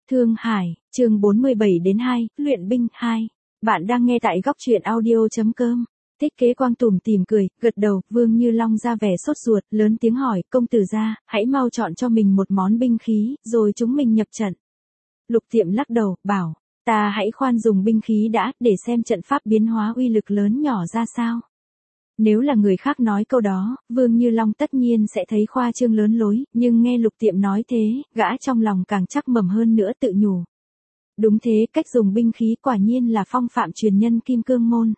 Thương Hải, chương 47-2, luyện binh 2. Bạn đang nghe tại góc truyện audio.com. Thích Kế Quang tủm tỉm cười, gật đầu, Vương Như Long ra vẻ sốt ruột, lớn tiếng hỏi, công tử gia, hãy mau chọn cho mình một món binh khí, rồi chúng mình nhập trận. Lục Tiệm lắc đầu, bảo, ta hãy khoan dùng binh khí đã, để xem trận pháp biến hóa uy lực lớn nhỏ ra sao. Nếu là người khác nói câu đó, Vương Như Long tất nhiên sẽ thấy khoa trương lớn lối, nhưng nghe Lục Tiệm nói thế, gã trong lòng càng chắc mẩm hơn nữa tự nhủ. Đúng thế, cách dùng binh khí quả nhiên là phong phạm truyền nhân Kim Cương Môn.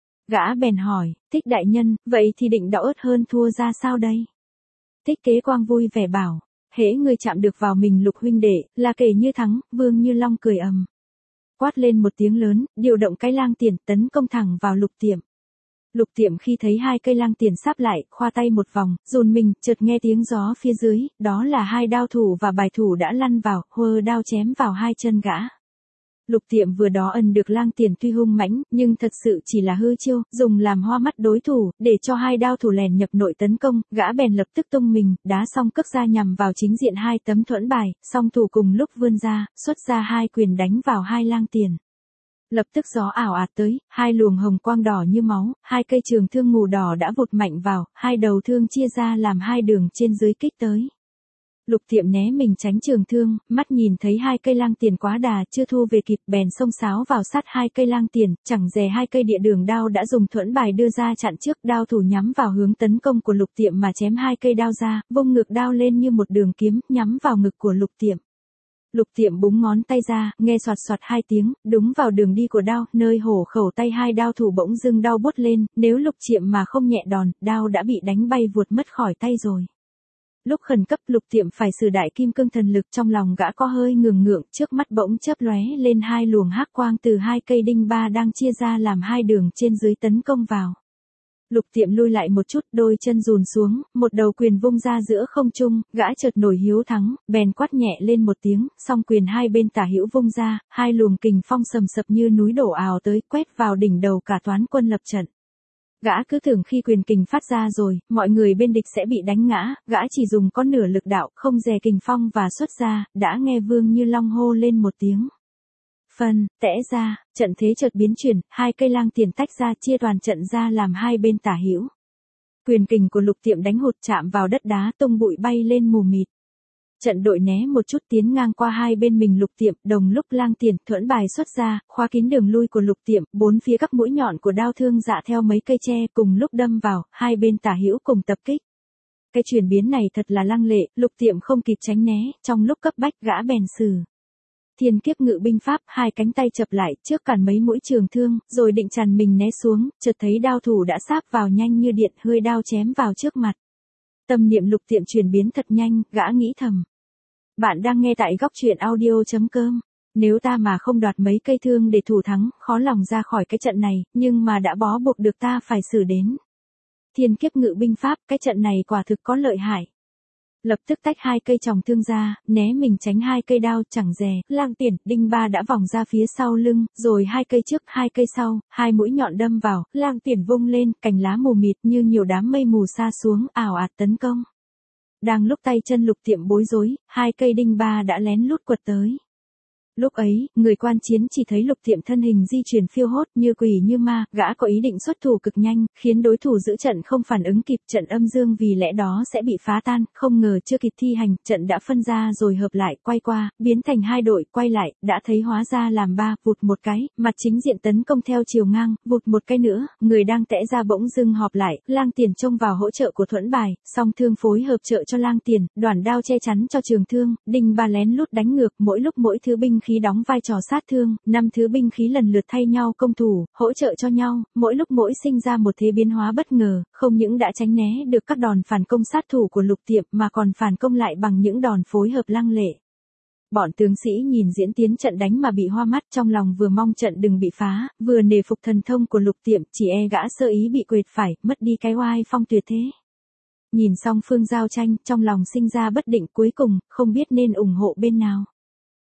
Gã bèn hỏi, Thích đại nhân, vậy thì định đỏ ớt hơn thua ra sao đây? Thích Kế Quang vui vẻ bảo, hễ người chạm được vào mình Lục huynh đệ, là kể như thắng. Vương Như Long cười ầm. Quát lên một tiếng lớn, điều động cái lang tiền tấn công thẳng vào Lục Tiệm. Lục Tiệm khi thấy hai cây lang tiền sáp lại, khoa tay một vòng, dồn mình, chợt nghe tiếng gió phía dưới, đó là hai đao thủ và bài thủ đã lăn vào, huơ đao chém vào hai chân gã. Lục Tiệm vừa đó ẩn được lang tiền tuy hung mãnh, nhưng thật sự chỉ là hư chiêu, dùng làm hoa mắt đối thủ, để cho hai đao thủ lèn nhập nội tấn công, gã bèn lập tức tung mình, đá xong cước ra nhằm vào chính diện hai tấm thuẫn bài, song thủ cùng lúc vươn ra, xuất ra hai quyền đánh vào hai lang tiền. Lập tức gió ảo ạt tới, hai luồng hồng quang đỏ như máu, hai cây trường thương mù đỏ đã vụt mạnh vào, hai đầu thương chia ra làm hai đường trên dưới kích tới. Lục Tiệm né mình tránh trường thương, mắt nhìn thấy hai cây lang tiền quá đà, chưa thu về kịp, bèn xông xáo vào sát hai cây lang tiền, chẳng dè hai cây địa đường đao đã dùng thuẫn bài đưa ra chặn trước, đao thủ nhắm vào hướng tấn công của Lục Tiệm mà chém hai cây đao ra, vung ngược đao lên như một đường kiếm, nhắm vào ngực của Lục Tiệm. Lục Tiệm búng ngón tay ra, nghe xoạt xoạt hai tiếng, đúng vào đường đi của đao, nơi hổ khẩu tay hai đao thủ bỗng dưng đau buốt lên, nếu Lục Tiệm mà không nhẹ đòn, đao đã bị đánh bay vụt mất khỏi tay rồi. Lúc khẩn cấp Lục Tiệm phải sử đại kim cương thần lực, trong lòng gã có hơi ngường ngượng, trước mắt bỗng chớp lóe lên hai luồng hắc quang từ hai cây đinh ba đang chia ra làm hai đường trên dưới tấn công vào. Lục Tiệm lui lại một chút, đôi chân dùn xuống, một đầu quyền vung ra giữa không trung, gã chợt nổi hiếu thắng, bèn quát nhẹ lên một tiếng, song quyền hai bên tả hữu vung ra, hai luồng kình phong sầm sập như núi đổ ào tới, quét vào đỉnh đầu cả toán quân lập trận. Gã cứ tưởng khi quyền kình phát ra rồi, mọi người bên địch sẽ bị đánh ngã, gã chỉ dùng có nửa lực đạo, không dè kình phong và xuất ra, đã nghe Vương Như Long hô lên một tiếng. Phân, tẽ ra, trận thế chợt biến chuyển, hai cây lang tiền tách ra chia toàn trận ra làm hai bên tả hữu. Quyền kình của Lục Tiệm đánh hụt chạm vào đất đá tung bụi bay lên mù mịt. Trận đội né một chút tiến ngang qua hai bên mình Lục Tiệm, đồng lúc lang tiền thuẫn bài xuất ra, khóa kín đường lui của Lục Tiệm, bốn phía các mũi nhọn của đao thương dạ theo mấy cây tre cùng lúc đâm vào, hai bên tả hữu cùng tập kích. Cái chuyển biến này thật là lăng lệ, Lục Tiệm không kịp tránh né, trong lúc cấp bách gã bèn sử Thiên Kiếp Ngự binh pháp, hai cánh tay chập lại trước cản mấy mũi trường thương, rồi định tràn mình né xuống, chợt thấy đao thủ đã sáp vào nhanh như điện, hơi đao chém vào trước mặt. Tâm niệm Lục Tiệm chuyển biến thật nhanh, gã nghĩ thầm. Bạn đang nghe tại góc truyện audio.com. Nếu ta mà không đoạt mấy cây thương để thủ thắng, khó lòng ra khỏi cái trận này, nhưng mà đã bó buộc được ta phải xử đến Thiên Kiếp Ngự binh pháp, cái trận này quả thực có lợi hại. Lập tức tách hai cây tròng thương ra, né mình tránh hai cây đao, chẳng dè, lang tiền, đinh ba đã vòng ra phía sau lưng, rồi hai cây trước, hai cây sau, hai mũi nhọn đâm vào, lang tiền vung lên, cành lá mù mịt như nhiều đám mây mù sa xuống, ảo ạt tấn công. Đang lúc tay chân Lục Tiệm bối rối, hai cây đinh ba đã lén lút quật tới. Lúc ấy, người quan chiến chỉ thấy Lục Tiệm thân hình di chuyển phiêu hốt như quỷ như ma, gã có ý định xuất thủ cực nhanh, khiến đối thủ giữ trận không phản ứng kịp, trận âm dương vì lẽ đó sẽ bị phá tan, không ngờ chưa kịp thi hành, trận đã phân ra rồi hợp lại, quay qua, biến thành hai đội, quay lại, đã thấy hóa ra làm ba, vụt một cái, mặt chính diện tấn công theo chiều ngang, vụt một cái nữa, người đang tẽ ra bỗng dưng họp lại, lang tiền trông vào hỗ trợ của thuẫn bài, song thương phối hợp trợ cho lang tiền, đoàn đao che chắn cho trường thương, đinh ba lén lút đánh ngược, mỗi lúc mỗi thứ binh khí đóng vai trò sát thương, 5 thứ binh khí lần lượt thay nhau công thủ, hỗ trợ cho nhau, mỗi lúc mỗi sinh ra một thế biến hóa bất ngờ, không những đã tránh né được các đòn phản công sát thủ của Lục Tiệm mà còn phản công lại bằng những đòn phối hợp lăng lệ. Bọn tướng sĩ nhìn diễn tiến trận đánh mà bị hoa mắt, trong lòng vừa mong trận đừng bị phá, vừa nể phục thần thông của Lục Tiệm, chỉ e gã sơ ý bị quệt phải, mất đi cái oai phong tuyệt thế. Nhìn xong phương giao tranh, trong lòng sinh ra bất định, cuối cùng không biết nên ủng hộ bên nào.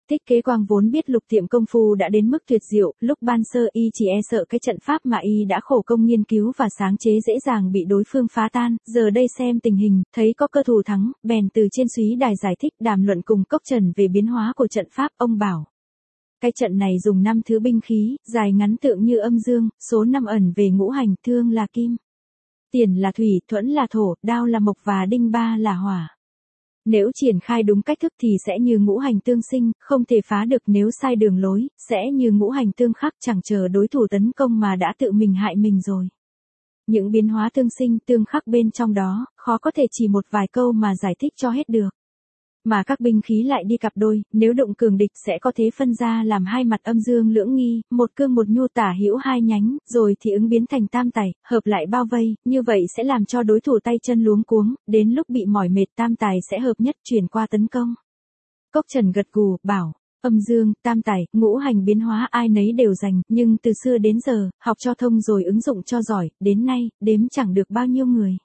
Thích Kế Quang vốn biết Lục Tiệm công phu đã đến mức tuyệt diệu, lúc ban sơ y chỉ e sợ cái trận pháp mà y đã khổ công nghiên cứu và sáng chế dễ dàng bị đối phương phá tan, giờ đây xem tình hình, thấy có cơ thủ thắng, bèn từ trên súy đài giải thích đàm luận cùng Cốc Trần về biến hóa của trận pháp, ông bảo. Cái trận này dùng 5 thứ binh khí, dài ngắn tượng như âm dương, số 5 ẩn về ngũ hành, thương là kim, tiền là thủy, thuẫn là thổ, đao là mộc và đinh ba là hỏa. Nếu triển khai đúng cách thức thì sẽ như ngũ hành tương sinh, không thể phá được, nếu sai đường lối, sẽ như ngũ hành tương khắc, chẳng chờ đối thủ tấn công mà đã tự mình hại mình rồi. Những biến hóa tương sinh, tương khắc bên trong đó, khó có thể chỉ một vài câu mà giải thích cho hết được. Mà các binh khí lại đi cặp đôi, nếu đụng cường địch sẽ có thế phân ra làm hai mặt âm dương lưỡng nghi, một cương một nhu, tả hữu hai nhánh, rồi thì ứng biến thành tam tài, hợp lại bao vây, như vậy sẽ làm cho đối thủ tay chân luống cuống, đến lúc bị mỏi mệt tam tài sẽ hợp nhất chuyển qua tấn công. Cốc Trần gật gù, bảo, âm dương, tam tài, ngũ hành biến hóa ai nấy đều rành, nhưng từ xưa đến giờ, học cho thông rồi ứng dụng cho giỏi, đến nay, đếm chẳng được bao nhiêu người.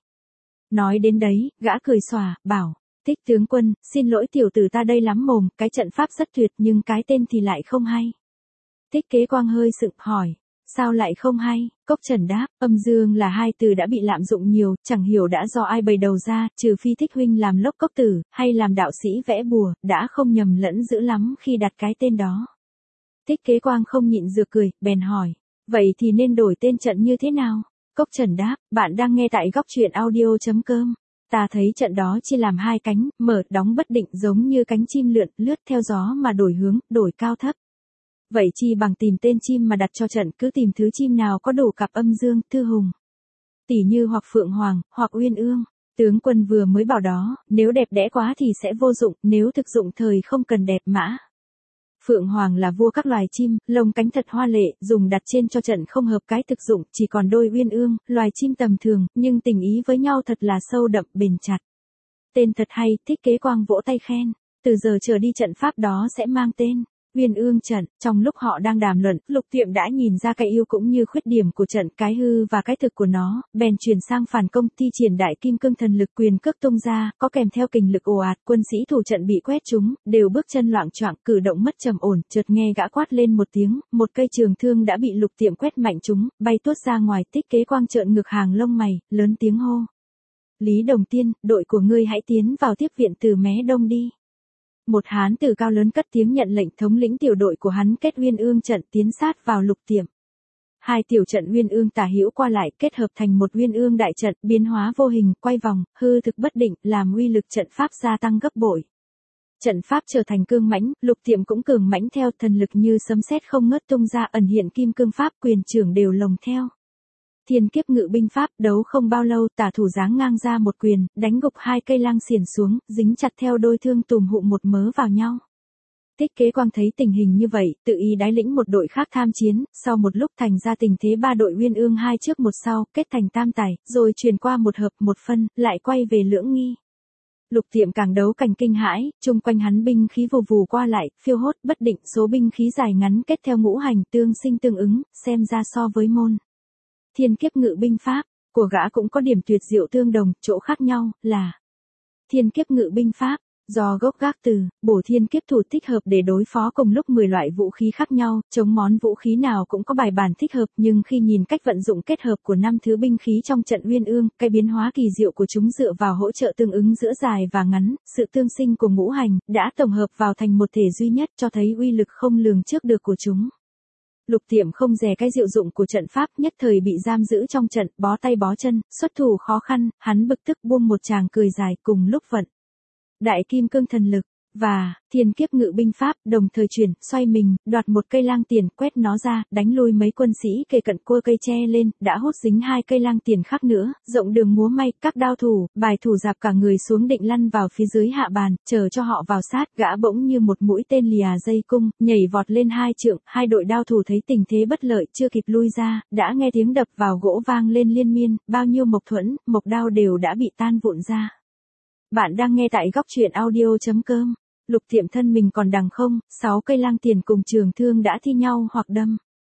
Nói đến đấy, gã cười xòa, bảo. Thích tướng quân, xin lỗi tiểu tử ta đây lắm mồm, cái trận pháp rất tuyệt nhưng cái tên thì lại không hay. Thích Kế Quang hơi sững, hỏi, sao lại không hay? Cốc Trần đáp, âm dương là hai từ đã bị lạm dụng nhiều, chẳng hiểu đã do ai bày đầu ra, trừ phi Thích huynh làm lốc cốc tử, hay làm đạo sĩ vẽ bùa, đã không nhầm lẫn dữ lắm khi đặt cái tên đó. Thích Kế Quang không nhịn được cười, bèn hỏi, vậy thì nên đổi tên trận như thế nào? Cốc Trần đáp, bạn đang nghe tại góc truyện audio.com. Ta thấy trận đó chia làm hai cánh, mở, đóng bất định giống như cánh chim lượn, lướt theo gió mà đổi hướng, đổi cao thấp. Vậy chi bằng tìm tên chim mà đặt cho trận, cứ tìm thứ chim nào có đủ cặp âm dương, thư hùng. Tỉ như hoặc Phượng Hoàng, hoặc Uyên Ương. Tướng quân vừa mới bảo đó, nếu đẹp đẽ quá thì sẽ vô dụng, nếu thực dụng thời không cần đẹp mã. Phượng Hoàng là vua các loài chim, lông cánh thật hoa lệ, dùng đặt trên cho trận không hợp cái thực dụng, chỉ còn đôi Uyên Ương, loài chim tầm thường, nhưng tình ý với nhau thật là sâu đậm, bền chặt. Tên thật hay, Thích Kế Quang vỗ tay khen, từ giờ trở đi trận pháp đó sẽ mang tên Uyên Ương trận. Trong lúc họ đang đàm luận, Lục Tiệm đã nhìn ra cái ưu cũng như khuyết điểm của trận, cái hư và cái thực của nó, bèn chuyển sang phản công, thi triển đại kim cương thần lực, quyền cước tung ra, có kèm theo kình lực ồ ạt, quân sĩ thủ trận bị quét trúng, đều bước chân loạng choạng, cử động mất trầm ổn, chợt nghe gã quát lên một tiếng, một cây trường thương đã bị Lục Tiệm quét mạnh trúng, bay tuốt ra ngoài. Thích Kế Quang trợn ngược hàng lông mày, lớn tiếng hô: Lý Đồng Tiên, đội của ngươi hãy tiến vào tiếp viện từ mé đông đi. Một hán tử cao lớn cất tiếng nhận lệnh, thống lĩnh tiểu đội của hắn kết Uyên Ương trận tiến sát vào Lục Tiệm. Hai tiểu trận Uyên Ương tả hữu qua lại kết hợp thành một Uyên Ương đại trận, biến hóa vô hình, quay vòng, hư thực bất định, làm uy lực trận pháp gia tăng gấp bội. Trận pháp trở thành cương mãnh, Lục Tiệm cũng cường mãnh theo, thần lực như sấm sét không ngớt tung ra, ẩn hiện kim cương pháp, quyền trưởng đều lồng theo. Thiên Kiếp Ngự binh pháp, đấu không bao lâu, tả thủ giáng ngang ra một quyền, đánh gục hai cây lang xiển xuống, dính chặt theo đôi thương tùm hụ một mớ vào nhau. Thích Kế Quang thấy tình hình như vậy, tự ý đái lĩnh một đội khác tham chiến, sau một lúc thành ra tình thế ba đội Uyên Ương hai trước một sau, kết thành tam tài, rồi truyền qua một hợp một phân, lại quay về lưỡng nghi. Lục Tiệm càng đấu càng kinh hãi, chung quanh hắn binh khí vù vù qua lại, phiêu hốt bất định, số binh khí dài ngắn kết theo ngũ hành tương sinh tương ứng, xem ra so với môn Thiên Kiếp Ngự binh pháp của gã cũng có điểm tuyệt diệu tương đồng, chỗ khác nhau là Thiên Kiếp Ngự binh pháp do gốc gác từ bổ thiên kiếp thủ thích hợp để đối phó cùng lúc 10 loại vũ khí khác nhau, chống món vũ khí nào cũng có bài bản thích hợp, nhưng khi nhìn cách vận dụng kết hợp của 5 thứ binh khí trong trận Uyên Ương, cái biến hóa kỳ diệu của chúng dựa vào hỗ trợ tương ứng giữa dài và ngắn, sự tương sinh của ngũ hành đã tổng hợp vào thành một thể duy nhất, cho thấy uy lực không lường trước được của chúng. Lục Tiệm không dè cái diệu dụng của trận pháp, nhất thời bị giam giữ trong trận, bó tay bó chân, xuất thủ khó khăn, hắn bực tức buông một tràng cười dài, cùng lúc vận đại kim cương thần lực và Thiên Kiếp Ngự binh pháp đồng thời chuyển, xoay mình, đoạt một cây lang tiền, quét nó ra, đánh lui mấy quân sĩ kề cận, cua cây tre lên, đã hút dính hai cây lang tiền khác nữa, rộng đường múa may, các đao thủ, bài thủ dạp cả người xuống định lăn vào phía dưới hạ bàn, chờ cho họ vào sát, gã bỗng như một mũi tên lìa dây cung, nhảy vọt lên hai trượng, hai đội đao thủ thấy tình thế bất lợi, chưa kịp lui ra, đã nghe tiếng đập vào gỗ vang lên liên miên, bao nhiêu mộc thuẫn, mộc đao đều đã bị tan vụn ra. Bạn đang nghe tại góc truyện audio.com. Lục Tiệm thân mình còn đằng không, 6 cây lang tiền cùng trường thương đã thi nhau hoặc đâm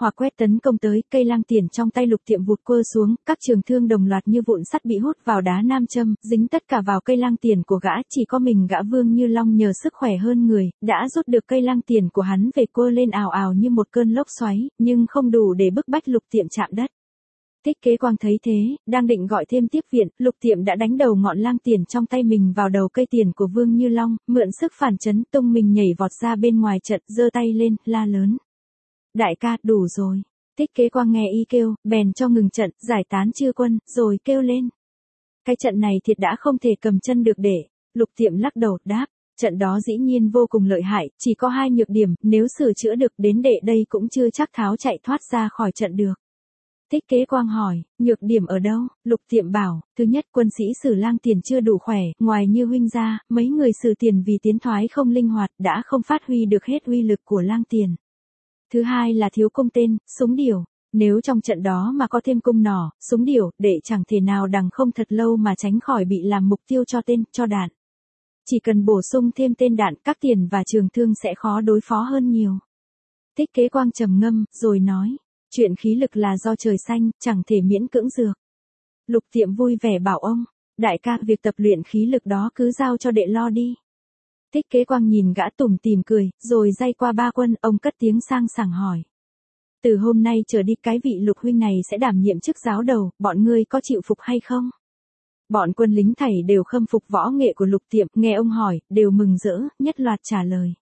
hoặc quét tấn công tới, cây lang tiền trong tay Lục Tiệm vụt quơ xuống, các trường thương đồng loạt như vụn sắt bị hút vào đá nam châm, dính tất cả vào cây lang tiền của gã, chỉ có mình gã Vương Như Long nhờ sức khỏe hơn người, đã rút được cây lang tiền của hắn về quơ lên ào ào như một cơn lốc xoáy, nhưng không đủ để bức bách Lục Tiệm chạm đất. Thích Kế Quang thấy thế, đang định gọi thêm tiếp viện, Lục Tiệm đã đánh đầu ngọn lang tiền trong tay mình vào đầu cây tiền của Vương Như Long, mượn sức phản chấn tung mình nhảy vọt ra bên ngoài trận, giơ tay lên, la lớn. Đại ca, đủ rồi. Thích Kế Quang nghe y kêu, bèn cho ngừng trận, giải tán chư quân, rồi kêu lên. Cái trận này thiệt đã không thể cầm chân được để. Lục Tiệm lắc đầu, đáp. Trận đó dĩ nhiên vô cùng lợi hại, chỉ có 2 nhược điểm, nếu sửa chữa được đến đệ đây cũng chưa chắc tháo chạy thoát ra khỏi trận được. Thích Kế Quang hỏi, nhược điểm ở đâu? Lục Tiệm bảo, thứ nhất quân sĩ Sử Lang Tiền chưa đủ khỏe, ngoài Như huynh ra, mấy người Sử Tiền vì tiến thoái không linh hoạt đã không phát huy được hết uy lực của Lang Tiền. Thứ hai là thiếu cung tên, súng điểu. Nếu trong trận đó mà có thêm cung nỏ, súng điểu, đệ chẳng thể nào đằng không thật lâu mà tránh khỏi bị làm mục tiêu cho tên, cho đạn. Chỉ cần bổ sung thêm tên đạn, các tiền và trường thương sẽ khó đối phó hơn nhiều. Thích Kế Quang trầm ngâm, rồi nói. Chuyện khí lực là do trời xanh, chẳng thể miễn cưỡng dược. Lục Tiệm vui vẻ bảo ông, đại ca, việc tập luyện khí lực đó cứ giao cho đệ lo đi. Thích Kế Quang nhìn gã tủm tỉm cười, rồi day qua ba quân, ông cất tiếng sang sảng hỏi. Từ hôm nay trở đi cái vị Lục huynh này sẽ đảm nhiệm chức giáo đầu, bọn ngươi có chịu phục hay không? Bọn quân lính thảy đều khâm phục võ nghệ của Lục Tiệm, nghe ông hỏi, đều mừng rỡ, nhất loạt trả lời.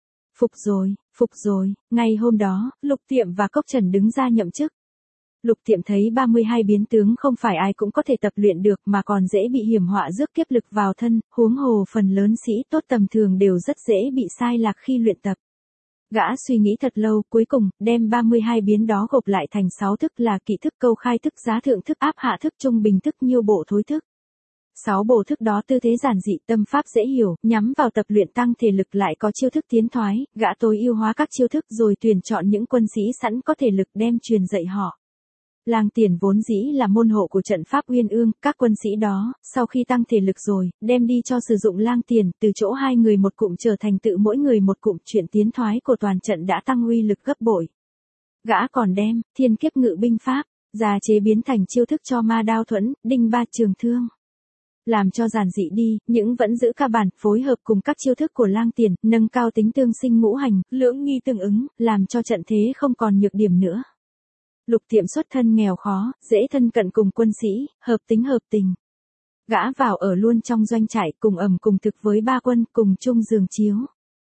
Phục rồi, ngay hôm đó, Lục Tiệm và Cốc Trần đứng ra nhậm chức. Lục Tiệm thấy 32 biến tướng không phải ai cũng có thể tập luyện được mà còn dễ bị hiểm họa rước kiếp lực vào thân, huống hồ phần lớn sĩ tốt tầm thường đều rất dễ bị sai lạc khi luyện tập. Gã suy nghĩ thật lâu, cuối cùng, đem 32 biến đó gộp lại thành 6 thức là kỵ thức, câu khai thức, giá thượng thức, áp hạ thức, trung bình thức, nhiêu bộ thối thức. 6 bộ thức đó tư thế giản dị, tâm pháp dễ hiểu, nhắm vào tập luyện tăng thể lực, lại có chiêu thức tiến thoái, gã tối ưu hóa các chiêu thức rồi tuyển chọn những quân sĩ sẵn có thể lực đem truyền dạy họ. Lang Tiền vốn dĩ là môn hộ của trận pháp Uyên Ương, các quân sĩ đó, sau khi tăng thể lực rồi, đem đi cho sử dụng Lang Tiền, từ chỗ 2 người một cụm trở thành tự mỗi người một cụm, chuyện tiến thoái của toàn trận đã tăng uy lực gấp bội. Gã còn đem Thiên Kiếp Ngự binh pháp ra chế biến thành chiêu thức cho Ma Đao Thuẫn, Đinh Ba Trường Thương. Làm cho giản dị đi, nhưng vẫn giữ ca bản, phối hợp cùng các chiêu thức của Lang Tiền, nâng cao tính tương sinh ngũ hành, lưỡng nghi tương ứng, làm cho trận thế không còn nhược điểm nữa. Lục Tiệm xuất thân nghèo khó, dễ thân cận cùng quân sĩ, hợp tính hợp tình. Gã vào ở luôn trong doanh trại, cùng ẩm cùng thực với ba quân, cùng chung giường chiếu.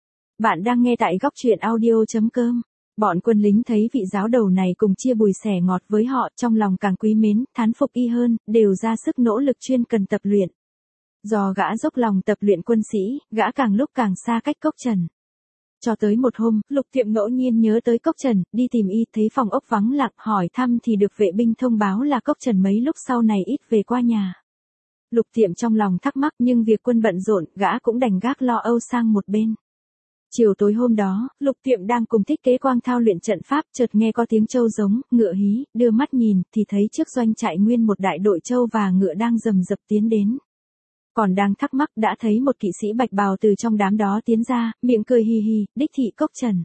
Bạn đang nghe tại góc truyện audio.com. Bọn quân lính thấy vị giáo đầu này cùng chia bùi sẻ ngọt với họ, trong lòng càng quý mến, thán phục y hơn, đều ra sức nỗ lực chuyên cần tập luyện. Do gã dốc lòng tập luyện quân sĩ, gã càng lúc càng xa cách Cốc Trần. Cho tới một hôm, Lục Tiệm ngẫu nhiên nhớ tới Cốc Trần, đi tìm y, thấy phòng ốc vắng lặng, hỏi thăm thì được vệ binh thông báo là Cốc Trần mấy lúc sau này ít về qua nhà. Lục Tiệm trong lòng thắc mắc, nhưng việc quân bận rộn, gã cũng đành gác lo âu sang một bên. Chiều tối hôm đó, Lục Tiệm đang cùng Thích Kế Quang thao luyện trận pháp, chợt nghe có tiếng trâu giống, ngựa hí, đưa mắt nhìn, thì thấy trước doanh trại nguyên một đại đội trâu và ngựa đang rầm rập tiến đến. Còn đang thắc mắc đã thấy một kỵ sĩ bạch bào từ trong đám đó tiến ra, miệng cười hì hì, đích thị Cốc Trần.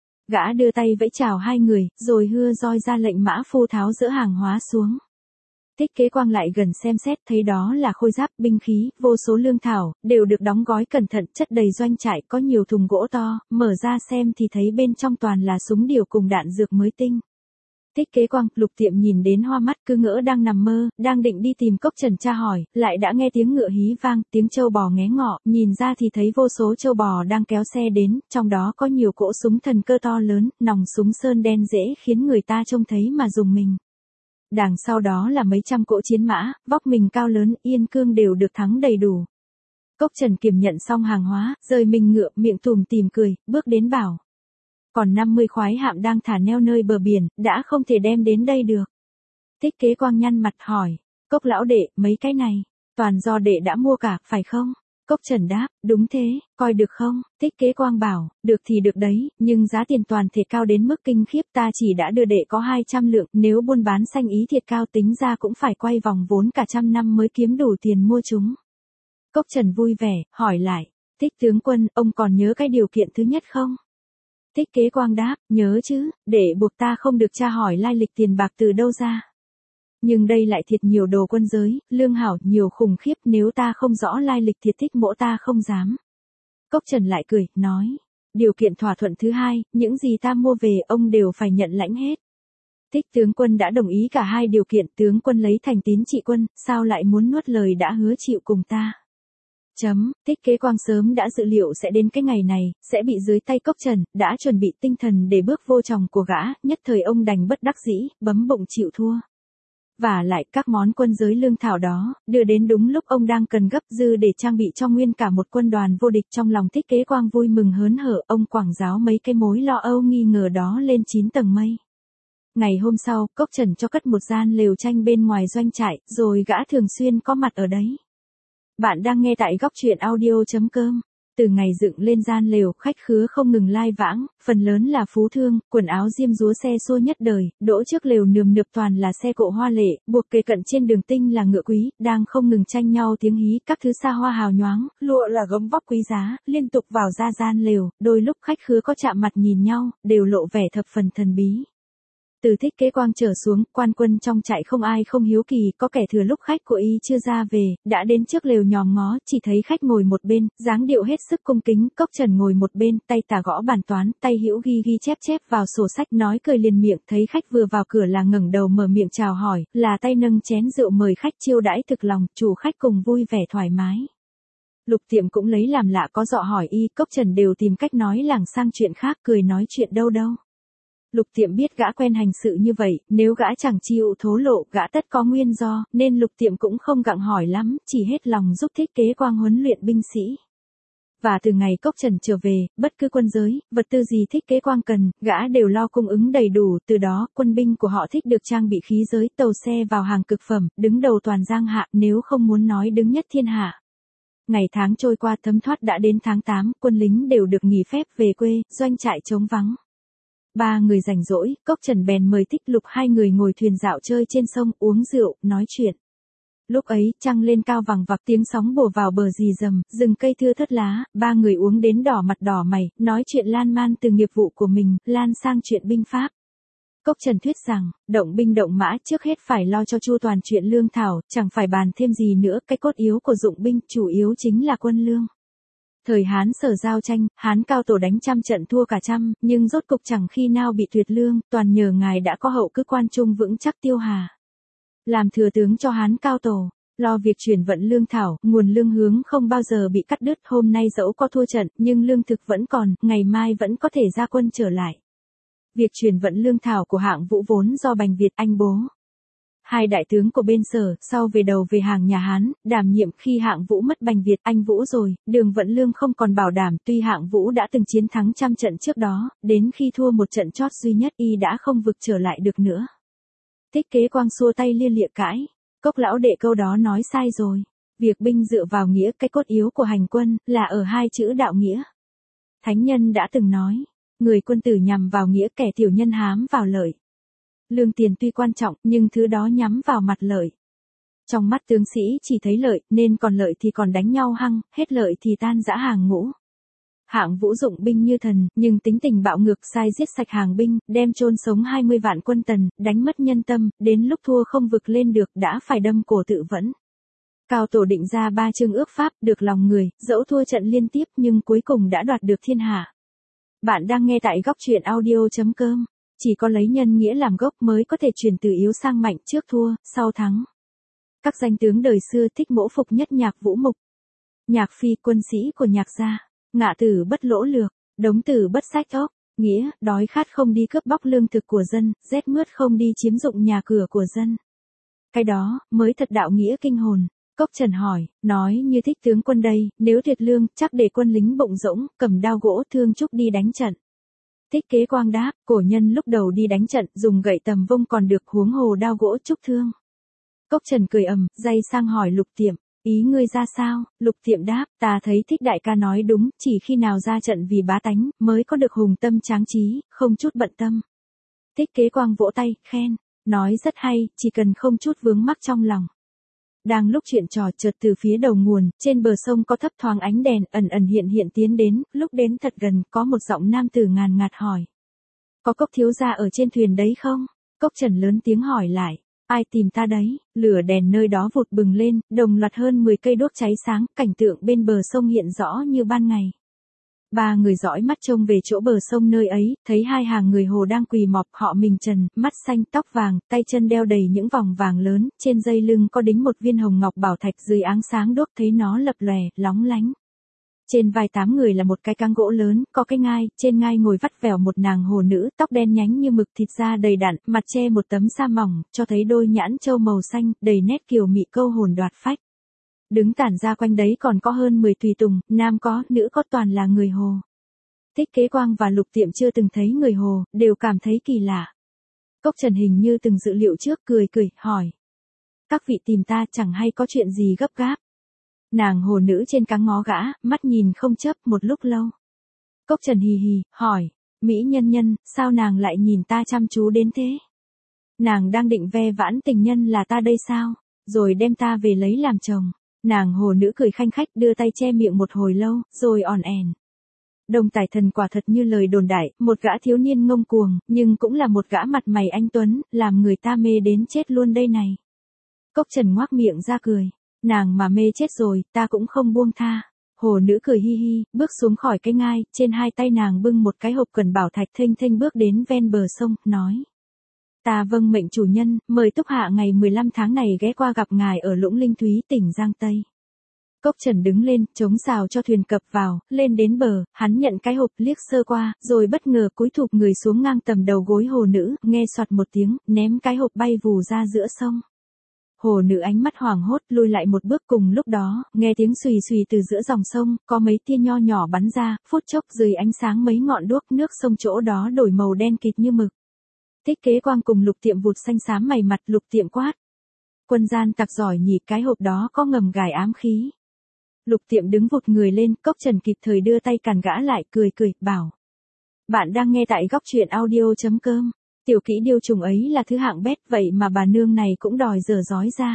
Gã đưa tay vẫy chào 2 người, rồi hưa roi ra lệnh mã phu tháo dỡ hàng hóa xuống. Thích Kế Quang lại gần xem xét, thấy đó là khôi giáp, binh khí, vô số lương thảo, đều được đóng gói cẩn thận, chất đầy doanh trại, có nhiều thùng gỗ to, mở ra xem thì thấy bên trong toàn là súng điểu cùng đạn dược mới tinh. Thích Kế Quang, Lục Tiệm nhìn đến hoa mắt, cứ ngỡ đang nằm mơ, đang định đi tìm Cốc Trần tra hỏi, lại đã nghe tiếng ngựa hí vang, tiếng trâu bò nghé ngọ, nhìn ra thì thấy vô số trâu bò đang kéo xe đến, trong đó có nhiều cỗ súng thần cơ to lớn, nòng súng sơn đen dễ khiến người ta trông thấy mà rùng mình. Đằng sau đó là mấy trăm cỗ chiến mã, vóc mình cao lớn, yên cương đều được thắng đầy đủ. Cốc Trần kiểm nhận xong hàng hóa, rời mình ngựa, miệng tủm tỉm cười, bước đến bảo. Còn 50 khoái hạm đang thả neo nơi bờ biển, đã không thể đem đến đây được. Thích Kế Quang nhăn mặt hỏi, Cốc lão đệ, mấy cái này, toàn do đệ đã mua cả, phải không? Cốc Trần đáp, đúng thế, coi được không? Thích Kế Quang bảo, được thì được đấy, nhưng giá tiền toàn thể cao đến mức kinh khiếp, ta chỉ đã đưa đệ có 200 lượng, nếu buôn bán xanh ý thiệt cao tính ra cũng phải quay vòng vốn cả trăm năm mới kiếm đủ tiền mua chúng. Cốc Trần vui vẻ, hỏi lại, Thích tướng quân, ông còn nhớ cái điều kiện thứ nhất không? Thích Kế Quang đáp, nhớ chứ, để buộc ta không được tra hỏi lai lịch tiền bạc từ đâu ra. Nhưng đây lại thiệt nhiều đồ quân giới, lương hảo nhiều khủng khiếp, nếu ta không rõ lai lịch thiệt thích mỗ ta không dám. Cốc Trần lại cười, nói, điều kiện thỏa thuận thứ hai, những gì ta mua về ông đều phải nhận lãnh hết. Thích tướng quân đã đồng ý cả hai điều kiện, tướng quân lấy thành tín trị quân, sao lại muốn nuốt lời đã hứa chịu cùng ta. Thích Kế Quang sớm đã dự liệu sẽ đến cái ngày này, sẽ bị dưới tay Cốc Trần, đã chuẩn bị tinh thần để bước vô chồng của gã, nhất thời ông đành bất đắc dĩ, bấm bụng chịu thua. Và lại các món quân giới lương thảo đó, đưa đến đúng lúc ông đang cần gấp dư để trang bị cho nguyên cả một quân đoàn vô địch. Trong lòng Thích Kế Quang vui mừng hớn hở, ông quảng giáo mấy cái mối lo âu nghi ngờ đó lên 9 tầng mây. Ngày hôm sau, Cốc Trần cho cất một gian lều tranh bên ngoài doanh trại, rồi gã thường xuyên có mặt ở đấy. Bạn đang nghe tại góc truyện audio.com. Từ ngày dựng lên gian lều, khách khứa không ngừng lai vãng, phần lớn là phú thương, quần áo diêm dúa xe xua nhất đời, đỗ trước lều nườm nượp toàn là xe cộ hoa lệ, buộc kề cận trên đường tinh là ngựa quý, đang không ngừng tranh nhau tiếng hí, các thứ xa hoa hào nhoáng, lụa là gấm vóc quý giá, liên tục vào ra gian lều, đôi lúc khách khứa có chạm mặt nhìn nhau, đều lộ vẻ thập phần thần bí. Từ Thích Kế Quang trở xuống, quan quân trong trại không ai không hiếu kỳ, có kẻ thừa lúc khách của y chưa ra về, đã đến trước lều nhòm ngó, chỉ thấy khách ngồi một bên, dáng điệu hết sức cung kính, Cốc Trần ngồi một bên, tay tả gõ bàn toán, tay hữu ghi ghi chép chép vào sổ sách, nói cười liền miệng, thấy khách vừa vào cửa là ngẩng đầu mở miệng chào hỏi, là tay nâng chén rượu mời khách chiêu đãi thực lòng, chủ khách cùng vui vẻ thoải mái. Lục Tiệm cũng lấy làm lạ có dọ hỏi y, Cốc Trần đều tìm cách nói lảng sang chuyện khác, cười nói chuyện đâu. Lục Tiệm biết gã quen hành sự như vậy, nếu gã chẳng chịu thố lộ, gã tất có nguyên do, nên Lục Tiệm cũng không gặng hỏi lắm, chỉ hết lòng giúp Thích Kế Quang huấn luyện binh sĩ. Và từ ngày Cốc Trần trở về, bất cứ quân giới, vật tư gì Thích Kế Quang cần, gã đều lo cung ứng đầy đủ, từ đó, quân binh của họ thích được trang bị khí giới, tàu xe vào hàng cực phẩm, đứng đầu toàn Giang Hạ, nếu không muốn nói đứng nhất thiên hạ. Ngày tháng trôi qua thấm thoát đã đến tháng 8, quân lính đều được nghỉ phép về quê, doanh trại trống vắng. Ba người rảnh rỗi, Cốc Trần bèn mời Thích Lục hai người ngồi thuyền dạo chơi trên sông, uống rượu, nói chuyện. Lúc ấy, trăng lên cao vằng vặc, tiếng sóng bổ vào bờ rì rầm, rừng cây thưa thớt lá, ba người uống đến đỏ mặt đỏ mày, nói chuyện lan man từ nghiệp vụ của mình, lan sang chuyện binh pháp. Cốc Trần thuyết rằng, động binh động mã trước hết phải lo cho chu toàn chuyện lương thảo, chẳng phải bàn thêm gì nữa, cái cốt yếu của dụng binh, chủ yếu chính là quân lương. Thời Hán Sở giao tranh, Hán Cao Tổ đánh trăm trận thua cả trăm, nhưng rốt cục chẳng khi nào bị tuyệt lương, toàn nhờ ngài đã có hậu cứ quan trung vững chắc Tiêu Hà. Làm thừa tướng cho Hán Cao Tổ, lo việc chuyển vận lương thảo, nguồn lương hướng không bao giờ bị cắt đứt, hôm nay dẫu có thua trận, nhưng lương thực vẫn còn, ngày mai vẫn có thể ra quân trở lại. Việc chuyển vận lương thảo của Hạng Vũ vốn do Bành Việt anh bố. Hai đại tướng của bên Sở, sau về đầu về hàng nhà Hán, đảm nhiệm khi Hạng Vũ mất Bành Việt anh Vũ rồi, đường vận lương không còn bảo đảm, tuy Hạng Vũ đã từng chiến thắng trăm trận trước đó, đến khi thua một trận chót duy nhất y đã không vực trở lại được nữa. Thích Kế Quang xua tay lia lịa cãi, Cốc lão đệ câu đó nói sai rồi. Việc binh dựa vào nghĩa, cái cốt yếu của hành quân, là ở hai chữ đạo nghĩa. Thánh nhân đã từng nói, người quân tử nhằm vào nghĩa, kẻ tiểu nhân hám vào lợi. Lương tiền tuy quan trọng, nhưng thứ đó nhắm vào mặt lợi. Trong mắt tướng sĩ chỉ thấy lợi, nên còn lợi thì còn đánh nhau hăng, hết lợi thì tan rã hàng ngũ. Hạng Vũ dụng binh như thần, nhưng tính tình bạo ngược, sai giết sạch hàng binh, đem chôn sống 20 vạn quân Tần, đánh mất nhân tâm, đến lúc thua không vực lên được, đã phải đâm cổ tự vẫn. Cao Tổ định ra 3 chương ước pháp, được lòng người, dẫu thua trận liên tiếp nhưng cuối cùng đã đoạt được thiên hạ. Bạn đang nghe tại góc truyện audio.com. Chỉ có lấy nhân nghĩa làm gốc mới có thể chuyển từ yếu sang mạnh, trước thua, sau thắng. Các danh tướng đời xưa thích mỗ phục nhất Nhạc Vũ Mục. Nhạc Phi, quân sĩ của Nhạc gia. Ngạ tử bất lỗ lược, đống tử bất sách ốc. Nghĩa, đói khát không đi cướp bóc lương thực của dân, rét mướt không đi chiếm dụng nhà cửa của dân. Cái đó, mới thật đạo nghĩa kinh hồn. Cốc Trần hỏi, nói như Thích tướng quân đây, nếu tuyệt lương, chắc để quân lính bụng rỗng, cầm đao gỗ thương chúc đi đánh trận. Thích Kế Quang đáp, cổ nhân lúc đầu đi đánh trận, dùng gậy tầm vông còn được, huống hồ đao gỗ chúc thương. Cốc Trần cười day sang hỏi Lục Tiệm, ý ngươi ra sao? Lục Tiệm đáp, ta thấy Thích đại ca nói đúng, chỉ khi nào ra trận vì bá tánh, mới có được hùng tâm tráng trí, không chút bận tâm. Thích Kế Quang vỗ tay, khen, nói rất hay, chỉ cần không chút vướng mắc trong lòng. Đang lúc chuyện trò chợt từ phía đầu nguồn, trên bờ sông có thấp thoáng ánh đèn ẩn ẩn hiện hiện tiến đến, lúc đến thật gần, có một giọng nam tử ngàn ngạt hỏi. Có Cốc thiếu gia ở trên thuyền đấy không? Cốc Trần lớn tiếng hỏi lại. Ai tìm ta đấy? Lửa đèn nơi đó vụt bừng lên, đồng loạt hơn 10 cây đốt cháy sáng, cảnh tượng bên bờ sông hiện rõ như ban ngày. Ba người dõi mắt trông về chỗ bờ sông nơi ấy, thấy hai hàng người hồ đang quỳ mọp, họ mình trần, mắt xanh, tóc vàng, tay chân đeo đầy những vòng vàng lớn, trên dây lưng có đính một viên hồng ngọc bảo thạch, dưới áng sáng đốt thấy nó lập lòe, lóng lánh. Trên vai 8 người là một cái cáng gỗ lớn, có cái ngai, trên ngai ngồi vắt vẻo một nàng hồ nữ, tóc đen nhánh như mực, thịt da đầy đặn, mặt che một tấm sa mỏng, cho thấy đôi nhãn châu màu xanh, đầy nét kiều mị câu hồn đoạt phách. Đứng tản ra quanh đấy còn có hơn 10 tùy tùng, nam có, nữ có, toàn là người hồ. Thích Kế Quang và Lục Tiệm chưa từng thấy người hồ, đều cảm thấy kỳ lạ. Cốc Trần hình như từng dự liệu trước, cười hỏi. Các vị tìm ta chẳng hay có chuyện gì gấp gáp. Nàng hồ nữ trên cáng ngó gã, mắt nhìn không chớp một lúc lâu. Cốc Trần hì hì, hỏi. Mỹ nhân, sao nàng lại nhìn ta chăm chú đến thế? Nàng đang định ve vãn tình nhân là ta đây sao? Rồi đem ta về lấy làm chồng. Nàng hồ nữ cười khanh khách đưa tay che miệng một hồi lâu, rồi òn ẻn. Đồng Tài Thần quả thật như lời đồn đại, một gã thiếu niên ngông cuồng, nhưng cũng là một gã mặt mày anh tuấn, làm người ta mê đến chết luôn đây này. Cốc Trần ngoác miệng ra cười. Nàng mà mê chết rồi, ta cũng không buông tha. Hồ nữ cười hi hi, bước xuống khỏi cái ngai, trên hai tay nàng bưng một cái hộp cần bảo thạch, thênh thênh bước đến ven bờ sông, nói. Ta vâng mệnh chủ nhân, mời Túc Hạ ngày 15 tháng này ghé qua gặp ngài ở Lũng Linh Thúy, tỉnh Giang Tây. Cốc Trần đứng lên, chống xào cho thuyền cập vào, lên đến bờ, hắn nhận cái hộp liếc sơ qua, rồi bất ngờ cúi thụp người xuống ngang tầm đầu gối hồ nữ, nghe soạt một tiếng, ném cái hộp bay vù ra giữa sông. Hồ nữ ánh mắt hoảng hốt lùi lại một bước, cùng lúc đó, nghe tiếng xùy xùy từ giữa dòng sông, có mấy tia nho nhỏ bắn ra, phút chốc dưới ánh sáng mấy ngọn đuốc, nước sông chỗ đó đổi màu đen kịt như mực. Thích Kế Quang cùng Lục Tiệm vụt xanh xám mày mặt, Lục Tiệm quát. Quân gian tặc giỏi nhỉ, cái hộp đó có ngầm gài ám khí. Lục Tiệm đứng vụt người lên, Cốc Trần kịp thời đưa tay cản gã lại, cười, bảo. Bạn đang nghe tại góc truyện audio.com. Tiểu kỹ điêu trùng ấy là thứ hạng bét, vậy mà bà nương này cũng đòi dở dói ra.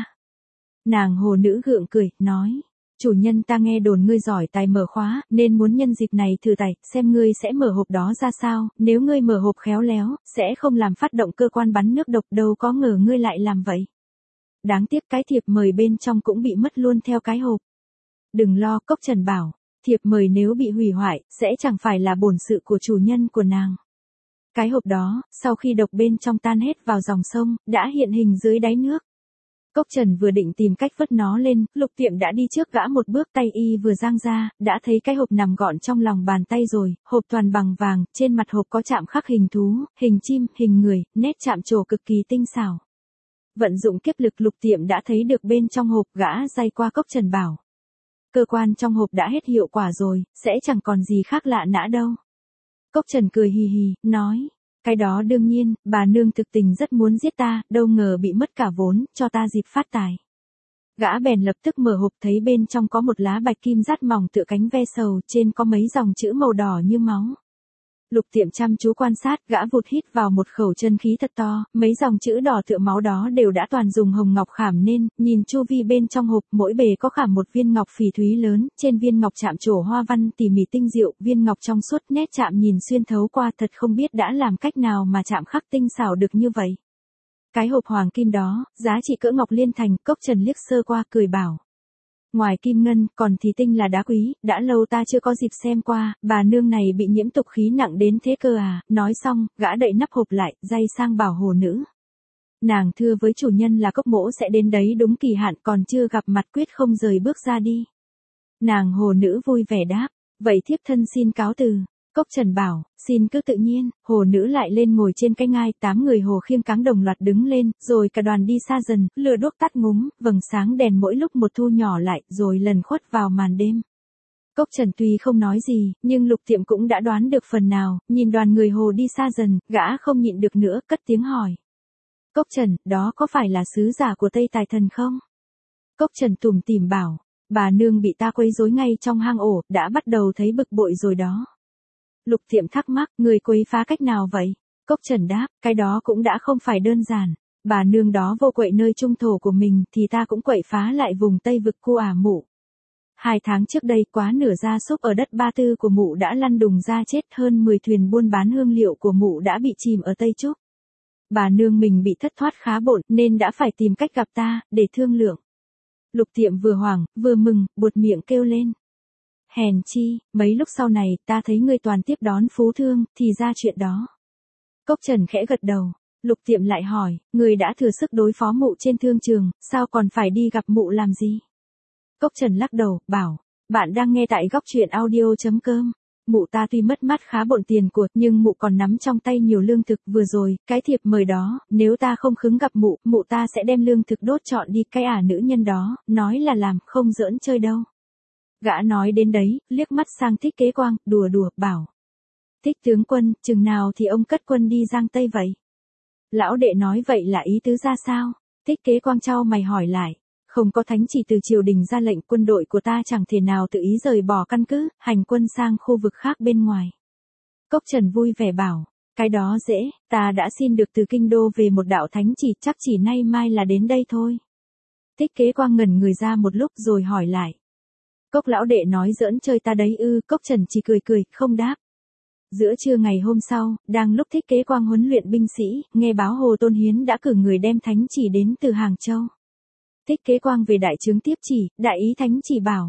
Nàng hồ nữ gượng cười, nói. Chủ nhân, ta nghe đồn ngươi giỏi tài mở khóa, nên muốn nhân dịp này thử tài, xem ngươi sẽ mở hộp đó ra sao, nếu ngươi mở hộp khéo léo, sẽ không làm phát động cơ quan bắn nước độc, đâu có ngờ ngươi lại làm vậy. Đáng tiếc cái thiệp mời bên trong cũng bị mất luôn theo cái hộp. Đừng lo, Cốc Trần bảo, thiệp mời nếu bị hủy hoại, sẽ chẳng phải là bổn sự của chủ nhân của nàng. Cái hộp đó, sau khi độc bên trong tan hết vào dòng sông, đã hiện hình dưới đáy nước. Cốc Trần vừa định tìm cách vớt nó lên, Lục Tiệm đã đi trước gã một bước, tay y vừa giang ra, đã thấy cái hộp nằm gọn trong lòng bàn tay rồi, hộp toàn bằng vàng, trên mặt hộp có chạm khắc hình thú, hình chim, hình người, nét chạm trổ cực kỳ tinh xảo. Vận dụng kiếp lực, Lục Tiệm đã thấy được bên trong hộp, gã day qua Cốc Trần bảo. Cơ quan trong hộp đã hết hiệu quả rồi, sẽ chẳng còn gì khác lạ nã đâu. Cốc Trần cười hì hì, nói. Cái đó đương nhiên, bà nương thực tình rất muốn giết ta, đâu ngờ bị mất cả vốn, cho ta dịp phát tài. Gã bèn lập tức mở hộp, thấy bên trong có một lá bạch kim rát mỏng tựa cánh ve sầu, trên có mấy dòng chữ màu đỏ như máu. Lục Tiệm chăm chú quan sát, gã vụt hít vào một khẩu chân khí thật to, mấy dòng chữ đỏ tựa máu đó đều đã toàn dùng hồng ngọc khảm nên, nhìn chu vi bên trong hộp, mỗi bề có khảm một viên ngọc phỉ thúy lớn, trên viên ngọc chạm trổ hoa văn tỉ mỉ tinh diệu, viên ngọc trong suốt, nét chạm nhìn xuyên thấu qua, thật không biết đã làm cách nào mà chạm khắc tinh xảo được như vậy. Cái hộp hoàng kim đó, giá trị cỡ ngọc liên thành, Cốc Trần liếc sơ qua, cười bảo. Ngoài kim ngân, còn thì tinh là đá quý, đã lâu ta chưa có dịp xem qua, bà nương này bị nhiễm tục khí nặng đến thế cơ à, nói xong, gã đậy nắp hộp lại, day sang bảo hồ nữ. Nàng thưa với chủ nhân là Cốc mỗ sẽ đến đấy đúng kỳ hạn, còn chưa gặp mặt quyết không rời bước ra đi. Nàng hồ nữ vui vẻ đáp, vậy thiếp thân xin cáo từ. Cốc Trần bảo, xin cứ tự nhiên, hồ nữ lại lên ngồi trên cái ngai, 8 người hồ khiêng cáng đồng loạt đứng lên, rồi cả đoàn đi xa dần, lửa đuốc tắt ngúm, vầng sáng đèn mỗi lúc một thu nhỏ lại, rồi lần khuất vào màn đêm. Cốc Trần tuy không nói gì, nhưng Lục Tiệm cũng đã đoán được phần nào, nhìn đoàn người hồ đi xa dần, gã không nhịn được nữa, cất tiếng hỏi. Cốc Trần, đó có phải là sứ giả của Tây Tài Thần không? Cốc Trần tủm tỉm bảo, bà nương bị ta quấy rối ngay trong hang ổ, đã bắt đầu thấy bực bội rồi đó. Lục Tiệm thắc mắc, người quấy phá cách nào vậy? Cốc Trần đáp, cái đó cũng đã không phải đơn giản. Bà nương đó vô quậy nơi trung thổ của mình thì ta cũng quậy phá lại vùng Tây vực cô mụ. 2 tháng trước đây quá nửa gia súc ở đất Ba Tư của mụ đã lăn đùng ra chết, hơn 10 thuyền buôn bán hương liệu của mụ đã bị chìm ở Tây Trúc. Bà nương mình bị thất thoát khá bộn nên đã phải tìm cách gặp ta, để thương lượng. Lục Tiệm vừa hoảng, vừa mừng, buột miệng kêu lên. Hèn chi, mấy lúc sau này ta thấy ngươi toàn tiếp đón phú thương, thì ra chuyện đó. Cốc Trần khẽ gật đầu. Lục Tiệm lại hỏi, ngươi đã thừa sức đối phó mụ trên thương trường, sao còn phải đi gặp mụ làm gì? Cốc Trần lắc đầu, bảo, bạn đang nghe tại góc truyện audio.com. Mụ ta tuy mất mát khá bộn tiền của, nhưng mụ còn nắm trong tay nhiều lương thực. Vừa rồi, cái thiệp mời đó, nếu ta không khứng gặp mụ, mụ ta sẽ đem lương thực đốt trọn đi. Cái nữ nhân đó, nói là làm, không giỡn chơi đâu. Gã nói đến đấy, liếc mắt sang Thích Kế Quang, đùa đùa, bảo. Thích tướng quân, chừng nào thì ông cất quân đi Giang Tây vậy? Lão đệ nói vậy là ý tứ ra sao? Thích Kế Quang chau mày hỏi lại. Không có thánh chỉ từ triều đình ra lệnh, quân đội của ta chẳng thể nào tự ý rời bỏ căn cứ, hành quân sang khu vực khác bên ngoài. Cốc Trần vui vẻ bảo, cái đó dễ, ta đã xin được từ kinh đô về một đạo thánh chỉ, chắc chỉ nay mai là đến đây thôi. Thích Kế Quang ngẩn người ra một lúc rồi hỏi lại. Cốc lão đệ nói giỡn chơi ta đấy ư? Cốc Trần chỉ cười cười, không đáp. Giữa trưa ngày hôm sau, đang lúc Thích Kế Quang huấn luyện binh sĩ, nghe báo Hồ Tôn Hiến đã cử người đem thánh chỉ đến từ Hàng Châu. Thích Kế Quang về đại trướng tiếp chỉ, đại ý thánh chỉ bảo.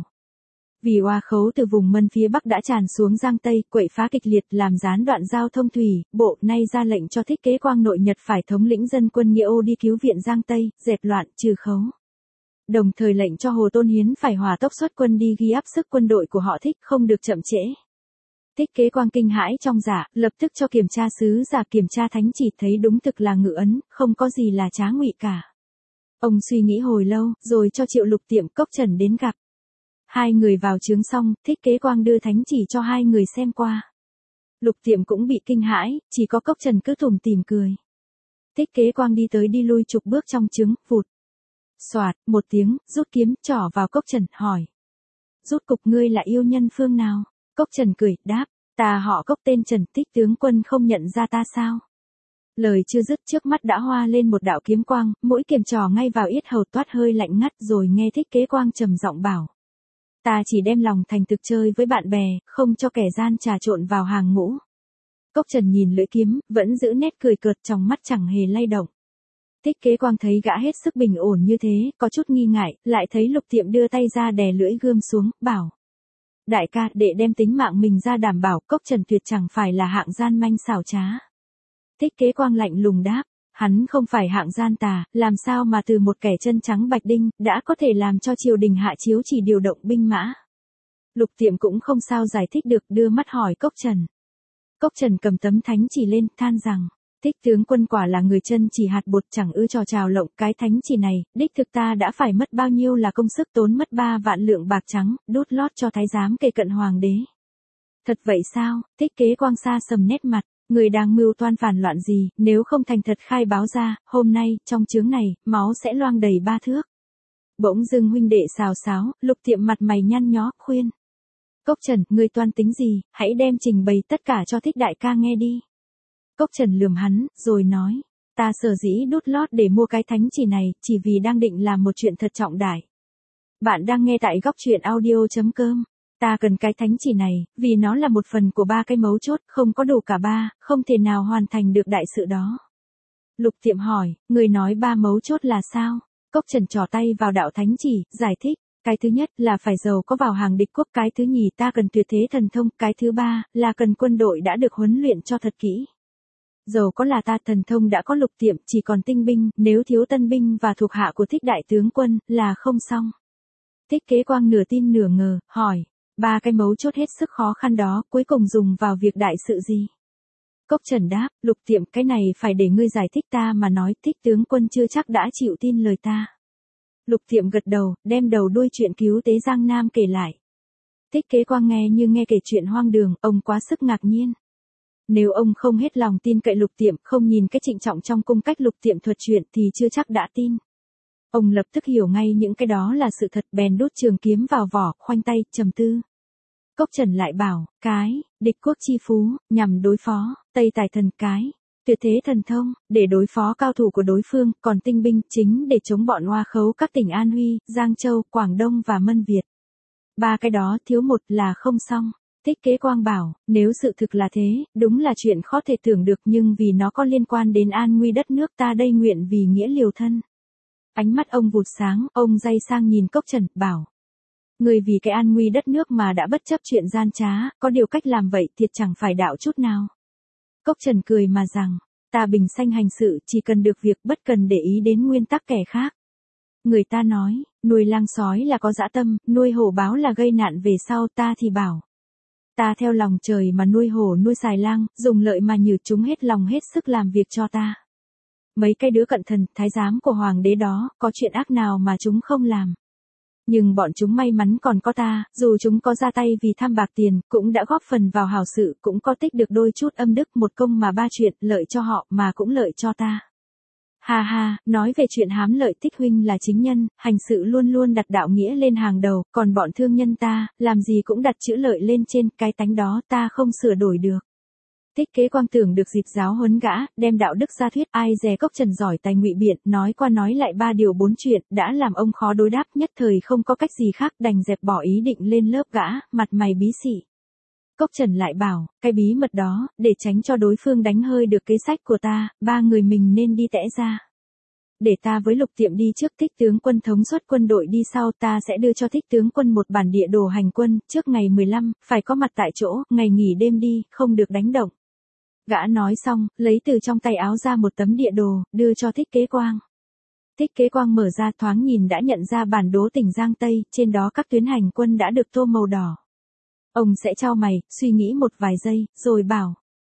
Vì oa khấu từ vùng Mân phía Bắc đã tràn xuống Giang Tây, quậy phá kịch liệt, làm gián đoạn giao thông thủy, bộ nay ra lệnh cho Thích Kế Quang nội Nhật phải thống lĩnh dân quân Nghĩa Ô đi cứu viện Giang Tây, dẹp loạn, trừ khấu. Đồng thời lệnh cho Hồ Tôn Hiến phải hỏa tốc xuất quân đi ghi áp sức quân đội của họ Thích, không được chậm trễ. Thích Kế Quang kinh hãi trong dạ, lập tức cho kiểm tra sứ giả kiểm tra thánh chỉ, thấy đúng thực là ngự ấn, không có gì là trá ngụy cả. Ông suy nghĩ hồi lâu, rồi cho Triệu Lục Tiệm, Cốc Trần đến gặp. Hai người vào trướng xong, Thích Kế Quang đưa thánh chỉ cho hai người xem qua. Lục Tiệm cũng bị kinh hãi, chỉ có Cốc Trần cứ tủm tỉm cười. Thích Kế Quang đi tới đi lui chục bước trong trướng, vụt. Soạt, một tiếng, rút kiếm, trỏ vào Cốc Trần, hỏi. Rút cục ngươi là yêu nhân phương nào? Cốc Trần cười, đáp, ta họ Cốc tên Trần, Thích tướng quân không nhận ra ta sao? Lời chưa dứt, trước mắt đã hoa lên một đạo kiếm quang, mũi kiếm trỏ ngay vào yết hầu, toát hơi lạnh ngắt, rồi nghe Thích Kế Quang trầm giọng bảo. Ta chỉ đem lòng thành thực chơi với bạn bè, không cho kẻ gian trà trộn vào hàng ngũ. Cốc Trần nhìn lưỡi kiếm, vẫn giữ nét cười cợt, trong mắt chẳng hề lay động. Thích Kế Quang thấy gã hết sức bình ổn như thế, có chút nghi ngại, lại thấy Lục Tiệm đưa tay ra đè lưỡi gươm xuống, bảo. Đại ca, đệ đem tính mạng mình ra đảm bảo, Cốc Trần tuyệt chẳng phải là hạng gian manh xảo trá. Thích Kế Quang lạnh lùng đáp, hắn không phải hạng gian tà, làm sao mà từ một kẻ chân trắng bạch đinh, đã có thể làm cho triều đình hạ chiếu chỉ điều động binh mã. Lục Tiệm cũng không sao giải thích được, đưa mắt hỏi Cốc Trần. Cốc Trần cầm tấm thánh chỉ lên, than rằng, Thích tướng quân quả là người chân chỉ hạt bột, chẳng ư trò trào lộng. Cái thánh chỉ này, đích thực ta đã phải mất bao nhiêu là công sức, tốn mất 3 vạn lượng bạc trắng, đút lót cho thái giám kề cận hoàng đế. Thật vậy sao? Thích Kế Quang xa sầm nét mặt. Người đang mưu toan phản loạn gì, nếu không thành thật khai báo ra, hôm nay, trong chướng này, máu sẽ loang đầy 3 thước. Bỗng dưng huynh đệ xào xáo, Lục Tiệm mặt mày nhăn nhó, khuyên. Cốc Trần, ngươi toan tính gì, hãy đem trình bày tất cả cho Thích đại ca nghe đi. Cốc Trần lườm hắn, rồi nói, ta sở dĩ đút lót để mua cái thánh chỉ này, chỉ vì đang định làm một chuyện thật trọng đại. Bạn đang nghe tại góc truyện audio.com. Ta cần cái thánh chỉ này, vì nó là một phần của 3 cái mấu chốt, không có đủ cả 3, không thể nào hoàn thành được đại sự đó. Lục Tiệm hỏi, người nói 3 mấu chốt là sao? Cốc Trần trỏ tay vào đạo thánh chỉ, giải thích. Cái thứ nhất là phải giàu có vào hàng địch quốc, cái thứ nhì ta cần tuyệt thế thần thông, cái thứ ba là cần quân đội đã được huấn luyện cho thật kỹ. Giàu có là ta, thần thông đã có Lục Tiệm, chỉ còn tinh binh, nếu thiếu tân binh và thuộc hạ của Thích đại tướng quân, là không xong. Thích Kế Quang nửa tin nửa ngờ, hỏi. 3 cái mấu chốt hết sức khó khăn đó, cuối cùng dùng vào việc đại sự gì? Cốc Trần đáp, Lục Tiệm, cái này phải để ngươi giải thích, ta mà nói, Thích tướng quân chưa chắc đã chịu tin lời ta. Lục Tiệm gật đầu, đem đầu đuôi chuyện cứu tế Giang Nam kể lại. Thích Kế Quang nghe như nghe kể chuyện hoang đường, ông quá sức ngạc nhiên. Nếu ông không hết lòng tin cậy Lục Tiệm, không nhìn cái trịnh trọng trong cung cách Lục Tiệm thuật chuyện thì chưa chắc đã tin. Ông lập tức hiểu ngay những cái đó là sự thật, bèn đút trường kiếm vào vỏ, khoanh tay, trầm tư. Cốc Trần lại bảo, cái, địch quốc chi phú, nhằm đối phó, Tây Tài thần cái, Tuyệt thế thần thông, để đối phó cao thủ của đối phương, còn tinh binh chính để chống bọn Hoa Khấu các tỉnh An Huy, Giang Châu, Quảng Đông và Mân Việt. Ba cái đó thiếu một là không xong. Thích Kế Quang bảo, nếu sự thực là thế, đúng là chuyện khó thể tưởng được nhưng vì nó có liên quan đến an nguy đất nước ta đây nguyện vì nghĩa liều thân. Ánh mắt ông vụt sáng, ông day sang nhìn Cốc Trần, bảo. Người vì cái an nguy đất nước mà đã bất chấp chuyện gian trá, có điều cách làm vậy thiệt chẳng phải đạo chút nào. Cốc Trần cười mà rằng, ta bình sanh hành sự chỉ cần được việc bất cần để ý đến nguyên tắc kẻ khác. Người ta nói, nuôi lang sói là có dã tâm, nuôi hổ báo là gây nạn về sau, ta thì bảo. Ta theo lòng trời mà nuôi hổ nuôi xài lang, dùng lợi mà nhử chúng hết lòng hết sức làm việc cho ta. Mấy cái đứa cận thần, thái giám của hoàng đế đó, có chuyện ác nào mà chúng không làm. Nhưng bọn chúng may mắn còn có ta, dù chúng có ra tay vì tham bạc tiền, cũng đã góp phần vào hảo sự, cũng có tích được đôi chút âm đức, một công mà ba chuyện, lợi cho họ mà cũng lợi cho ta. Ha ha, nói về chuyện hám lợi, Thích huynh là chính nhân, hành sự luôn luôn đặt đạo nghĩa lên hàng đầu, còn bọn thương nhân ta, làm gì cũng đặt chữ lợi lên trên, cái tánh đó ta không sửa đổi được. Thích Kế Quang tưởng được dịp giáo huấn gã, đem đạo đức ra thuyết, ai dè Cốc Trần giỏi tài ngụy biện, nói qua nói lại ba điều bốn chuyện, đã làm ông khó đối đáp, nhất thời không có cách gì khác, đành dẹp bỏ ý định lên lớp gã, mặt mày bí xị. Cốc Trần lại bảo, cái bí mật đó, để tránh cho đối phương đánh hơi được kế sách của ta, ba người mình nên đi tẽ ra. Để ta với Lục Tiệm đi trước, Thích tướng quân thống suất quân đội đi sau, ta sẽ đưa cho Thích tướng quân một bản địa đồ hành quân, trước ngày 15, phải có mặt tại chỗ, ngày nghỉ đêm đi, không được đánh động. Gã nói xong, lấy từ trong tay áo ra một tấm địa đồ, đưa cho Thích Kế Quang. Thích Kế Quang mở ra thoáng nhìn đã nhận ra bản đồ tỉnh Giang Tây, trên đó các tuyến hành quân đã được tô màu đỏ. Ông sẽ chau mày, suy nghĩ một vài giây, rồi bảo.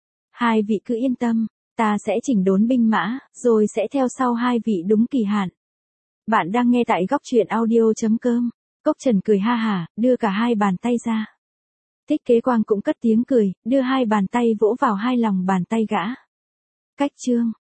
Hai vị cứ yên tâm, ta sẽ chỉnh đốn binh mã, rồi sẽ theo sau hai vị đúng kỳ hạn. Bạn đang nghe tại góc truyện audio.com. Cốc Trần cười ha hả, đưa cả hai bàn tay ra. Thích Kế Quang cũng cất tiếng cười, đưa hai bàn tay vỗ vào hai lòng bàn tay gã. Cách chương.